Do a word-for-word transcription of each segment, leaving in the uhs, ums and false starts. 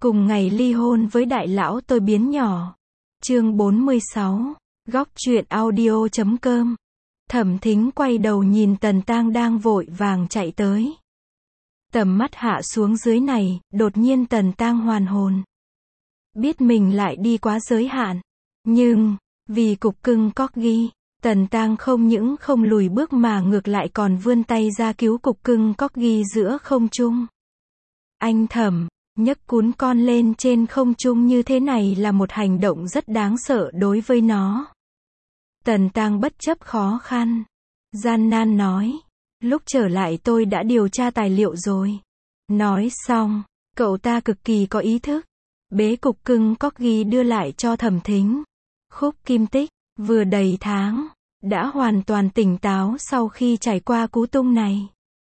Cùng ngày ly hôn với đại lão tôi biến nhỏ. Chương bốn mươi sáu. Góc truyện audio chấm com. Thẩm Thính quay đầu nhìn Tần Tang đang vội vàng chạy tới. Tầm mắt hạ xuống dưới này, đột nhiên Tần Tang hoàn hồn. Biết mình lại đi quá giới hạn. Nhưng, vì cục cưng corgi, Tần Tang không những không lùi bước mà ngược lại còn vươn tay ra cứu cục cưng corgi giữa không trung. Anh Thẩm, nhấc cún con lên trên không trung như thế này là một hành động rất đáng sợ đối với nó. Tần Tang bất chấp khó khăn, gian nan nói, lúc trở lại tôi đã điều tra tài liệu rồi. Nói xong, cậu ta cực kỳ có ý thức, bế cục cưng corgi đưa lại cho Thẩm Thính. Khúc Kim Tích, vừa đầy tháng, đã hoàn toàn tỉnh táo sau khi trải qua cú tung này.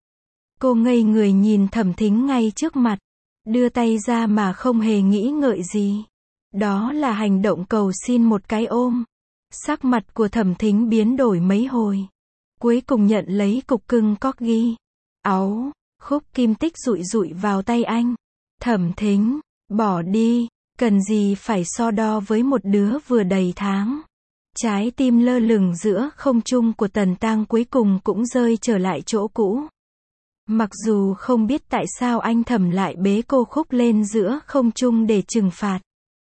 Cô ngây người nhìn Thẩm Thính ngay trước mặt, đưa tay ra mà không hề nghĩ ngợi gì. Đó là hành động cầu xin một cái ôm. Sắc mặt của Thẩm Thính biến đổi mấy hồi. Cuối cùng nhận lấy cục cưng corgi. Áu, Khúc Kim Tích dụi dụi vào tay anh. Thẩm Thính, bỏ đi, cần gì phải so đo với một đứa vừa đầy tháng. Trái tim lơ lửng giữa không trung của Tần Tang cuối cùng cũng rơi trở lại chỗ cũ. Mặc dù không biết tại sao anh Thẩm lại bế cô Khúc lên giữa không trung để trừng phạt.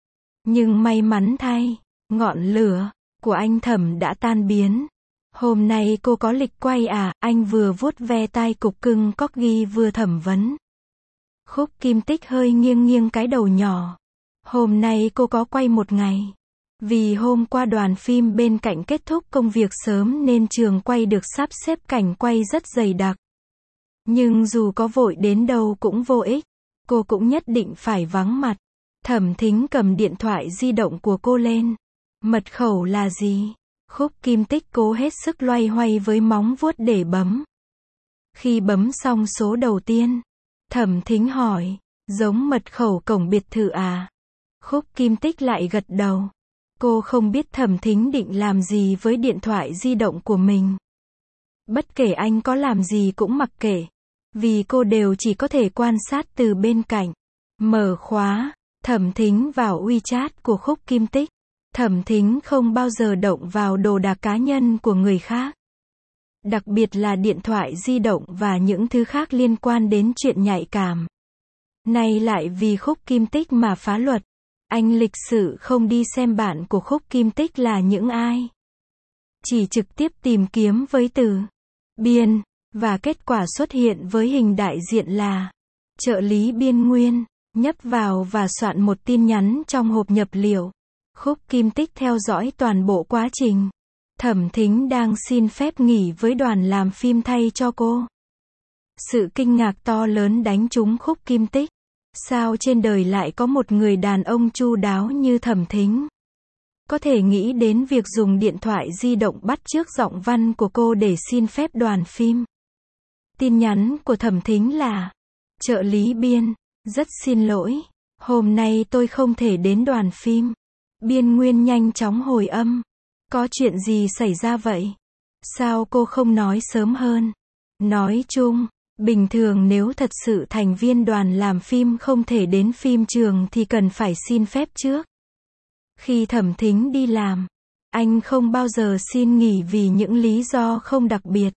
Nhưng may mắn thay, ngọn lửa của anh Thẩm đã tan biến. Hôm nay cô có lịch quay à? Anh vừa vuốt ve tai cục cưng corgi vừa thẩm vấn. Khúc Kim Tích hơi nghiêng nghiêng cái đầu nhỏ. Hôm nay cô có quay một ngày. Vì hôm qua đoàn phim bên cạnh kết thúc công việc sớm nên trường quay được sắp xếp cảnh quay rất dày đặc. Nhưng dù có vội đến đâu cũng vô ích. Cô cũng nhất định phải vắng mặt. Thẩm Thính cầm điện thoại di động của cô lên. Mật khẩu là gì? Khúc Kim Tích cố hết sức loay hoay với móng vuốt để bấm. Khi bấm xong số đầu tiên, Thẩm Thính hỏi, giống mật khẩu cổng biệt thự à? Khúc Kim Tích lại gật đầu. Cô không biết Thẩm Thính định làm gì với điện thoại di động của mình. Bất kể anh có làm gì cũng mặc kệ. Vì cô đều chỉ có thể quan sát từ bên cạnh. Mở khóa, Thẩm Thính vào WeChat của Khúc Kim Tích. Thẩm Thính không bao giờ động vào đồ đạc cá nhân của người khác. Đặc biệt là điện thoại di động và những thứ khác liên quan đến chuyện nhạy cảm. Nay lại vì Khúc Kim Tích mà phá luật. Anh lịch sự không đi xem bạn của Khúc Kim Tích là những ai. Chỉ trực tiếp tìm kiếm với từ Biên, và kết quả xuất hiện với hình đại diện là trợ lý Biên Nguyên, nhấp vào và soạn một tin nhắn trong hộp nhập liệu. Khúc Kim Tích theo dõi toàn bộ quá trình. Thẩm Thính đang xin phép nghỉ với đoàn làm phim thay cho cô. Sự kinh ngạc to lớn đánh trúng Khúc Kim Tích. Sao trên đời lại có một người đàn ông chu đáo như Thẩm Thính? Có thể nghĩ đến việc dùng điện thoại di động bắt chước giọng văn của cô để xin phép đoàn phim. Tin nhắn của Thẩm Thính là: trợ lý Biên, rất xin lỗi, hôm nay tôi không thể đến đoàn phim. Biên Nguyên nhanh chóng hồi âm. Có chuyện gì xảy ra vậy? Sao cô không nói sớm hơn? Nói chung, bình thường nếu thật sự thành viên đoàn làm phim không thể đến phim trường thì cần phải xin phép trước. Khi Thẩm Thính đi làm, anh không bao giờ xin nghỉ vì những lý do không đặc biệt.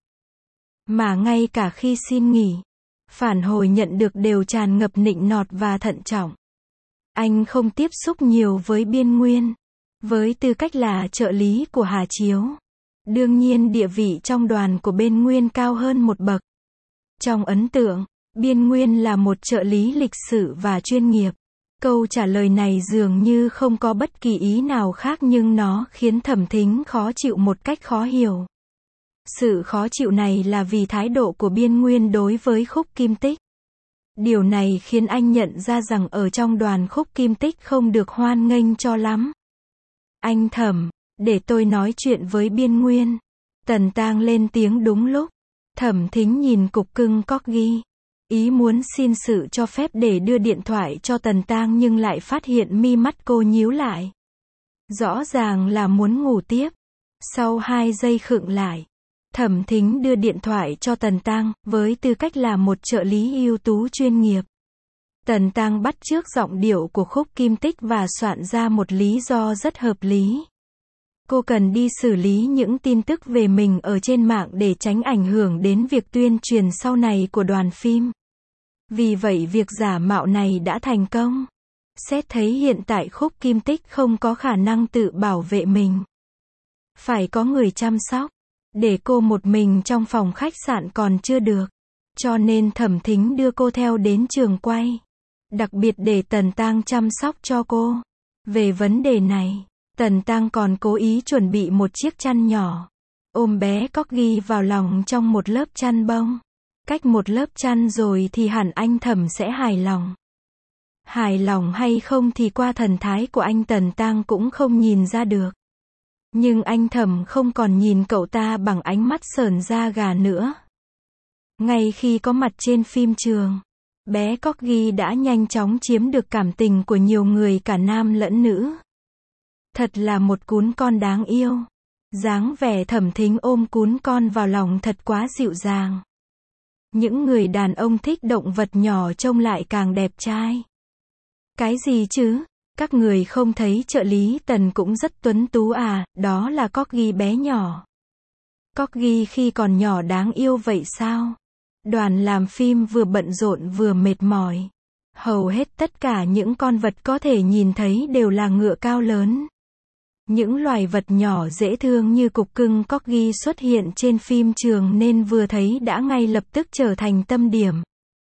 Mà ngay cả khi xin nghỉ, phản hồi nhận được đều tràn ngập nịnh nọt và thận trọng. Anh không tiếp xúc nhiều với Biên Nguyên. Với tư cách là trợ lý của Hà Chiếu, đương nhiên địa vị trong đoàn của Biên Nguyên cao hơn một bậc. Trong ấn tượng, Biên Nguyên là một trợ lý lịch sự và chuyên nghiệp. Câu trả lời này dường như không có bất kỳ ý nào khác nhưng nó khiến Thẩm Thính khó chịu một cách khó hiểu. Sự khó chịu này là vì thái độ của Biên Nguyên đối với Khúc Kim Tích. Điều này khiến anh nhận ra rằng ở trong đoàn Khúc Kim Tích không được hoan nghênh cho lắm. Anh Thẩm, để tôi nói chuyện với Biên Nguyên. Tần Tang lên tiếng đúng lúc. Thẩm Thính nhìn cục cưng corgi. Ý muốn xin sự cho phép để đưa điện thoại cho Tần Tang nhưng lại phát hiện mi mắt cô nhíu lại. Rõ ràng là muốn ngủ tiếp. Sau hai giây khựng lại, Thẩm Thính đưa điện thoại cho Tần Tang, với tư cách là một trợ lý ưu tú chuyên nghiệp. Tần Tang bắt chước giọng điệu của Khúc Kim Tích và soạn ra một lý do rất hợp lý. Cô cần đi xử lý những tin tức về mình ở trên mạng để tránh ảnh hưởng đến việc tuyên truyền sau này của đoàn phim. Vì vậy việc giả mạo này đã thành công. Xét thấy hiện tại Khúc Kim Tích không có khả năng tự bảo vệ mình. Phải có người chăm sóc. Để cô một mình trong phòng khách sạn còn chưa được. Cho nên Thẩm Thính đưa cô theo đến trường quay. Đặc biệt để Tần Tang chăm sóc cho cô. Về vấn đề này, Tần Tang còn cố ý chuẩn bị một chiếc chăn nhỏ. Ôm bé Corgi vào lòng trong một lớp chăn bông. Cách một lớp chăn rồi thì hẳn anh Thẩm sẽ hài lòng. Hài lòng hay không thì qua thần thái của anh Tần Tang cũng không nhìn ra được. Nhưng anh Thẩm không còn nhìn cậu ta bằng ánh mắt sởn da gà nữa. Ngay khi có mặt trên phim trường, bé Corgi đã nhanh chóng chiếm được cảm tình của nhiều người cả nam lẫn nữ. Thật là một cún con đáng yêu. Dáng vẻ Thẩm Thính ôm cún con vào lòng thật quá dịu dàng. Những người đàn ông thích động vật nhỏ trông lại càng đẹp trai. Cái gì chứ? Các người không thấy trợ lý Tần cũng rất tuấn tú à, đó là Corgi bé nhỏ. Corgi khi còn nhỏ đáng yêu vậy sao? Đoàn làm phim vừa bận rộn vừa mệt mỏi. Hầu hết tất cả những con vật có thể nhìn thấy đều là ngựa cao lớn. Những loài vật nhỏ dễ thương như cục cưng Corgi xuất hiện trên phim trường nên vừa thấy đã ngay lập tức trở thành tâm điểm.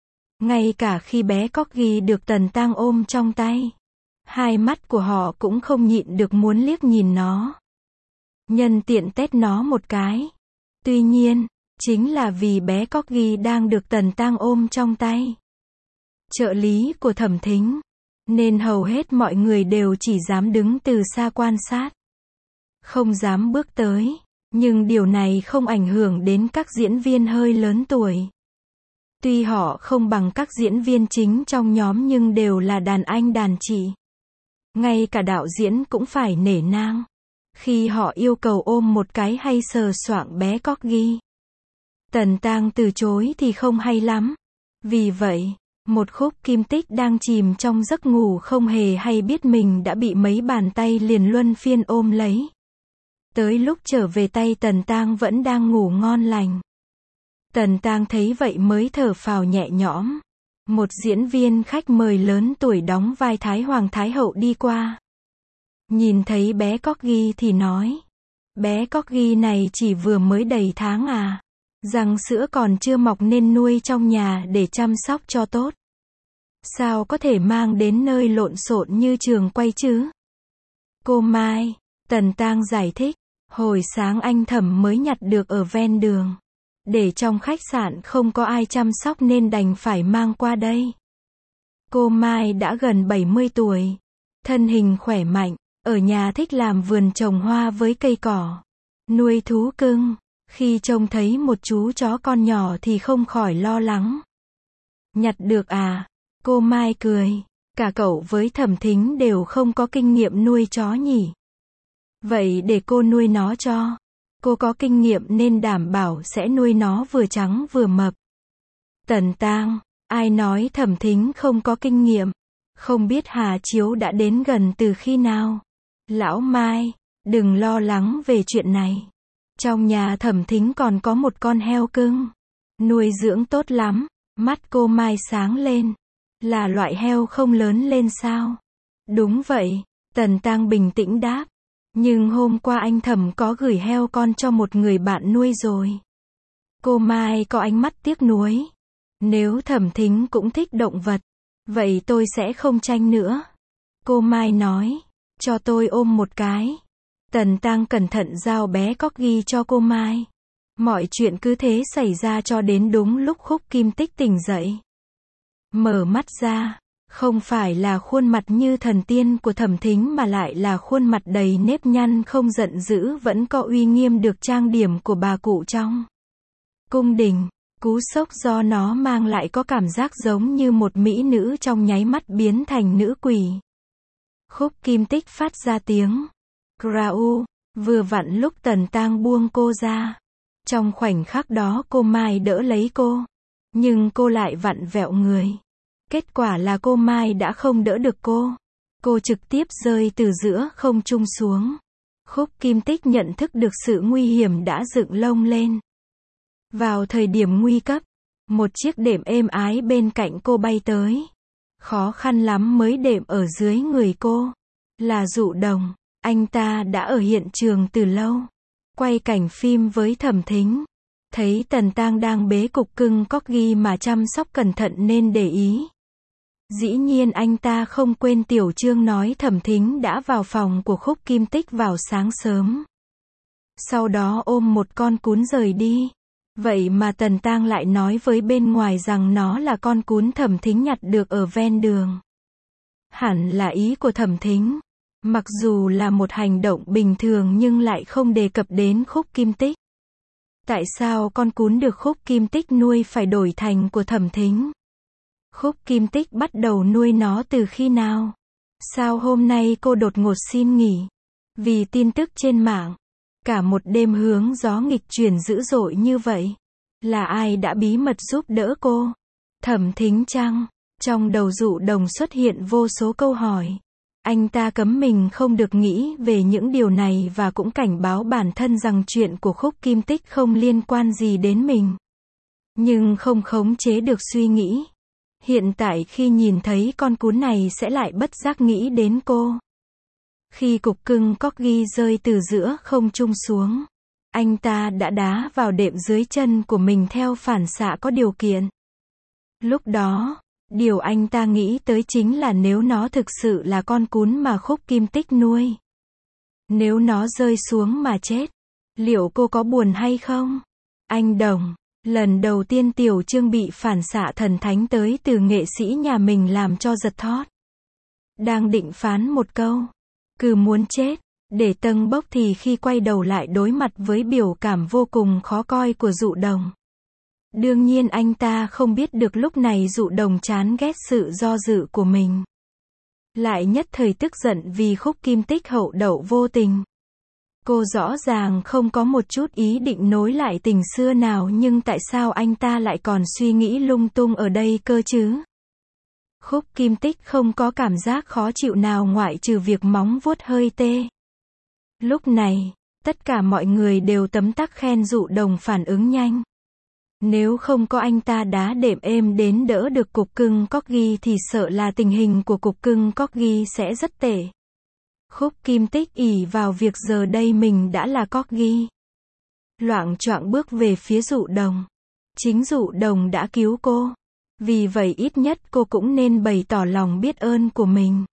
Ngay cả khi bé Corgi được Tần Tang ôm trong tay, hai mắt của họ cũng không nhịn được muốn liếc nhìn nó. Nhân tiện tét nó một cái. Tuy nhiên, chính là vì bé Corgi đang được Tần Tang ôm trong tay. Trợ lý của Thẩm Thính. Nên hầu hết mọi người đều chỉ dám đứng từ xa quan sát. Không dám bước tới. Nhưng điều này không ảnh hưởng đến các diễn viên hơi lớn tuổi. Tuy họ không bằng các diễn viên chính trong nhóm nhưng đều là đàn anh đàn chị. Ngay cả đạo diễn cũng phải nể nang. Khi họ yêu cầu ôm một cái hay sờ soạng bé Corgi. Tần Tang từ chối thì không hay lắm. Vì vậy, một Khúc Kim Tích đang chìm trong giấc ngủ không hề hay biết mình đã bị mấy bàn tay liền luân phiên ôm lấy. Tới lúc trở về tay Tần Tang vẫn đang ngủ ngon lành. Tần Tang thấy vậy mới thở phào nhẹ nhõm. Một diễn viên khách mời lớn tuổi đóng vai Thái Hoàng Thái Hậu đi qua. Nhìn thấy bé Corgi thì nói. Bé Corgi này chỉ vừa mới đầy tháng à. Răng sữa còn chưa mọc nên nuôi trong nhà để chăm sóc cho tốt. Sao có thể mang đến nơi lộn xộn như trường quay chứ? Cô Mai, Tần Tang giải thích. Hồi sáng anh Thẩm mới nhặt được ở ven đường. Để trong khách sạn không có ai chăm sóc nên đành phải mang qua đây. Cô Mai đã gần bảy mươi tuổi. Thân hình khỏe mạnh. Ở nhà thích làm vườn trồng hoa với cây cỏ. Nuôi thú cưng. Khi trông thấy một chú chó con nhỏ thì không khỏi lo lắng. Nhặt được à? Cô Mai cười. Cả cậu với Thẩm Thính đều không có kinh nghiệm nuôi chó nhỉ? Vậy để cô nuôi nó cho. Cô có kinh nghiệm nên đảm bảo sẽ nuôi nó vừa trắng vừa mập. Tần Tang, ai nói Thẩm Thính không có kinh nghiệm? Không biết Hà Chiếu đã đến gần từ khi nào? Lão Mai, đừng lo lắng về chuyện này. Trong nhà Thẩm Thính còn có một con heo cưng. Nuôi dưỡng tốt lắm. Mắt cô Mai sáng lên. Là loại heo không lớn lên sao? Đúng vậy. Tần Tang bình tĩnh đáp. Nhưng hôm qua anh Thẩm có gửi heo con cho một người bạn nuôi rồi. Cô Mai có ánh mắt tiếc nuối. Nếu Thẩm Thính cũng thích động vật, vậy tôi sẽ không tranh nữa. Cô Mai nói. Cho tôi ôm một cái. Tần Tang cẩn thận giao bé Corgi cho cô Mai. Mọi chuyện cứ thế xảy ra cho đến đúng lúc Khúc Kim Tích tỉnh dậy. Mở mắt ra, không phải là khuôn mặt như thần tiên của Thẩm Thính mà lại là khuôn mặt đầy nếp nhăn không giận dữ vẫn có uy nghiêm được trang điểm của bà cụ trong cung đình. Cú sốc do nó mang lại có cảm giác giống như một mỹ nữ trong nháy mắt biến thành nữ quỷ. Khúc Kim Tích phát ra tiếng Grau, vừa vặn lúc Tần Tang buông cô ra. Trong khoảnh khắc đó cô Mai đỡ lấy cô. Nhưng cô lại vặn vẹo người. Kết quả là cô Mai đã không đỡ được cô. Cô trực tiếp rơi từ giữa không trung xuống. Khúc Kim Tích nhận thức được sự nguy hiểm đã dựng lông lên. Vào thời điểm nguy cấp, một chiếc đệm êm ái bên cạnh cô bay tới. Khó khăn lắm mới đệm ở dưới người cô. Là Dụ Đồng. Anh ta đã ở hiện trường từ lâu. Quay cảnh phim với Thẩm Thính. Thấy Tần Tang đang bế cục cưng corgi mà chăm sóc cẩn thận nên để ý. Dĩ nhiên anh ta không quên tiểu chương nói Thẩm Thính đã vào phòng của Khúc Kim Tích vào sáng sớm. Sau đó ôm một con cún rời đi. Vậy mà Tần Tang lại nói với bên ngoài rằng nó là con cún Thẩm Thính nhặt được ở ven đường. Hẳn là ý của Thẩm Thính. Mặc dù là một hành động bình thường nhưng lại không đề cập đến Khúc Kim Tích. Tại sao con cún được Khúc Kim Tích nuôi phải đổi thành của Thẩm Thính? Khúc Kim Tích bắt đầu nuôi nó từ khi nào? Sao hôm nay cô đột ngột xin nghỉ? Vì tin tức trên mạng. Cả một đêm hướng gió nghịch chuyển dữ dội như vậy. Là ai đã bí mật giúp đỡ cô? Thẩm Thính chăng? Trong đầu Dụ Đồng xuất hiện vô số câu hỏi. Anh ta cấm mình không được nghĩ về những điều này và cũng cảnh báo bản thân rằng chuyện của Khúc Kim Tích không liên quan gì đến mình. Nhưng không khống chế được suy nghĩ. Hiện tại khi nhìn thấy con cún này sẽ lại bất giác nghĩ đến cô. Khi cục cưng corgi rơi từ giữa không trung xuống, anh ta đã đá vào đệm dưới chân của mình theo phản xạ có điều kiện. Lúc đó, điều anh ta nghĩ tới chính là nếu nó thực sự là con cún mà Khúc Kim Tích nuôi. Nếu nó rơi xuống mà chết, liệu cô có buồn hay không? Anh Đồng, lần đầu tiên tiểu chương bị phản xạ thần thánh tới từ nghệ sĩ nhà mình làm cho giật thót. Đang định phán một câu, cứ muốn chết, để tâng bốc thì khi quay đầu lại đối mặt với biểu cảm vô cùng khó coi của Dụ Đồng. Đương nhiên anh ta không biết được lúc này Dụ Đồng chán ghét sự do dự của mình. Lại nhất thời tức giận vì Khúc Kim Tích hậu đậu vô tình. Cô rõ ràng không có một chút ý định nối lại tình xưa nào nhưng tại sao anh ta lại còn suy nghĩ lung tung ở đây cơ chứ? Khúc Kim Tích không có cảm giác khó chịu nào ngoại trừ việc móng vuốt hơi tê. Lúc này, tất cả mọi người đều tấm tắc khen Dụ Đồng phản ứng nhanh. Nếu không có anh ta đá đệm êm đến đỡ được cục cưng corgi thì sợ là tình hình của cục cưng corgi sẽ rất tệ. Khúc Kim Tích ỷ vào việc giờ đây mình đã là corgi. Loạng choạng bước về phía Dụ Đồng. Chính Dụ Đồng đã cứu cô. Vì vậy ít nhất cô cũng nên bày tỏ lòng biết ơn của mình.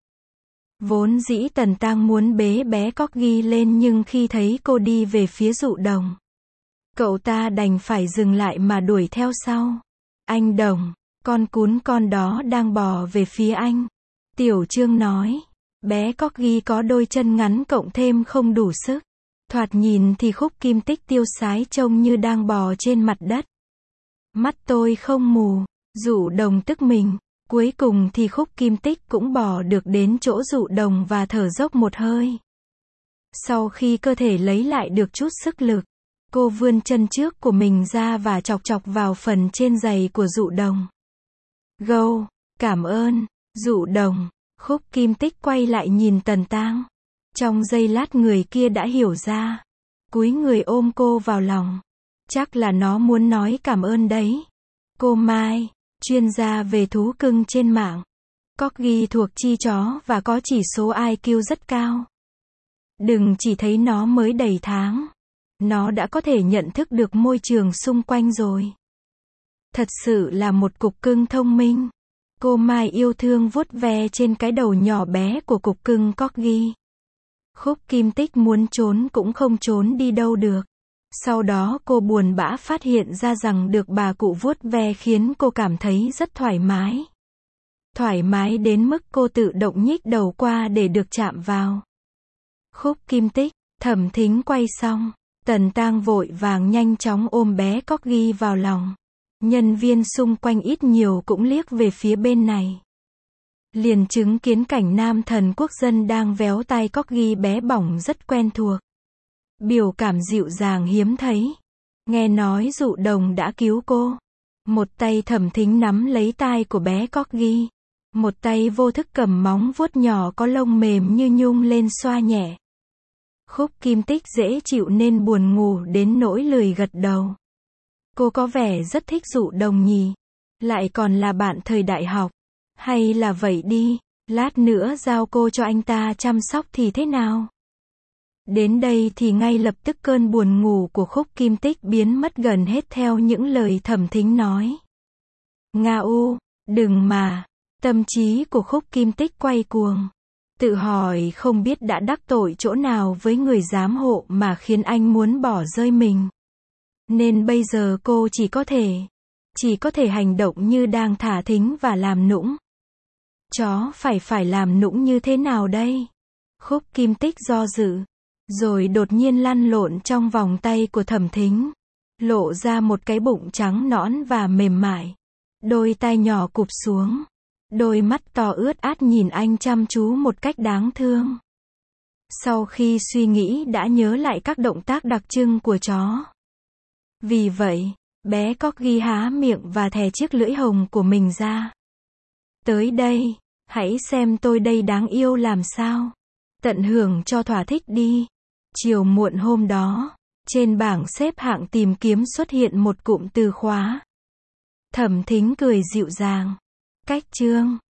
Vốn dĩ Tần Tang muốn bế bé corgi lên nhưng khi thấy cô đi về phía Dụ Đồng, cậu ta đành phải dừng lại mà đuổi theo sau. Anh Đồng, con cún con đó đang bò về phía anh. Tiểu Chương nói, bé corgi có đôi chân ngắn cộng thêm không đủ sức. Thoạt nhìn thì Khúc Kim Tích tiêu sái trông như đang bò trên mặt đất. Mắt tôi không mù, Dụ Đồng tức mình. Cuối cùng thì Khúc Kim Tích cũng bò được đến chỗ Dụ Đồng và thở dốc một hơi. Sau khi cơ thể lấy lại được chút sức lực, cô vươn chân trước của mình ra và chọc chọc vào phần trên giày của Dụ Đồng. Gâu, cảm ơn, Dụ Đồng. Khúc Kim Tích quay lại nhìn Tần Tang. Trong giây lát người kia đã hiểu ra. Cúi người ôm cô vào lòng. Chắc là nó muốn nói cảm ơn đấy. Cô Mai, chuyên gia về thú cưng trên mạng. Corgi thuộc chi chó và có chỉ số i kiu rất cao. Đừng chỉ thấy nó mới đầy tháng. Nó đã có thể nhận thức được môi trường xung quanh rồi. Thật sự là một cục cưng thông minh. Cô Mai yêu thương vuốt ve trên cái đầu nhỏ bé của cục cưng corgi. Khúc Kim Tích muốn trốn cũng không trốn đi đâu được. Sau đó cô buồn bã phát hiện ra rằng được bà cụ vuốt ve khiến cô cảm thấy rất thoải mái. Thoải mái đến mức cô tự động nhích đầu qua để được chạm vào. Khúc Kim Tích, Thẩm Thính quay xong. Tần Tang vội vàng nhanh chóng ôm bé corgi vào lòng. Nhân viên xung quanh ít nhiều cũng liếc về phía bên này. Liền chứng kiến cảnh nam thần quốc dân đang véo tay corgi bé bỏng rất quen thuộc. Biểu cảm dịu dàng hiếm thấy. Nghe nói Dụ Đồng đã cứu cô. Một tay Thẩm Thính nắm lấy tai của bé Corgi. Một tay vô thức cầm móng vuốt nhỏ có lông mềm như nhung lên xoa nhẹ. Khúc Kim Tích dễ chịu nên buồn ngủ đến nỗi lười gật đầu. Cô có vẻ rất thích Dụ Đồng nhỉ. Lại còn là bạn thời đại học. Hay là vậy đi, lát nữa giao cô cho anh ta chăm sóc thì thế nào? Đến đây thì ngay lập tức cơn buồn ngủ của Khúc Kim Tích biến mất gần hết theo những lời Thẩm Thính nói. Nga u, đừng mà. Tâm trí của Khúc Kim Tích quay cuồng. Tự hỏi không biết đã đắc tội chỗ nào với người giám hộ mà khiến anh muốn bỏ rơi mình. Nên bây giờ cô chỉ có thể, chỉ có thể hành động như đang thả thính và làm nũng. Chó phải phải làm nũng như thế nào đây? Khúc Kim Tích do dự, rồi đột nhiên lăn lộn trong vòng tay của Thẩm Thính, lộ ra một cái bụng trắng nõn và mềm mại. Đôi tai nhỏ cụp xuống, đôi mắt to ướt át nhìn anh chăm chú một cách đáng thương. Sau khi suy nghĩ đã nhớ lại các động tác đặc trưng của chó. Vì vậy, bé Corgi há miệng và thè chiếc lưỡi hồng của mình ra. Tới đây, hãy xem tôi đây đáng yêu làm sao. Tận hưởng cho thỏa thích đi. Chiều muộn hôm đó, trên bảng xếp hạng tìm kiếm xuất hiện một cụm từ khóa. Thẩm Thính cười dịu dàng. Cách chương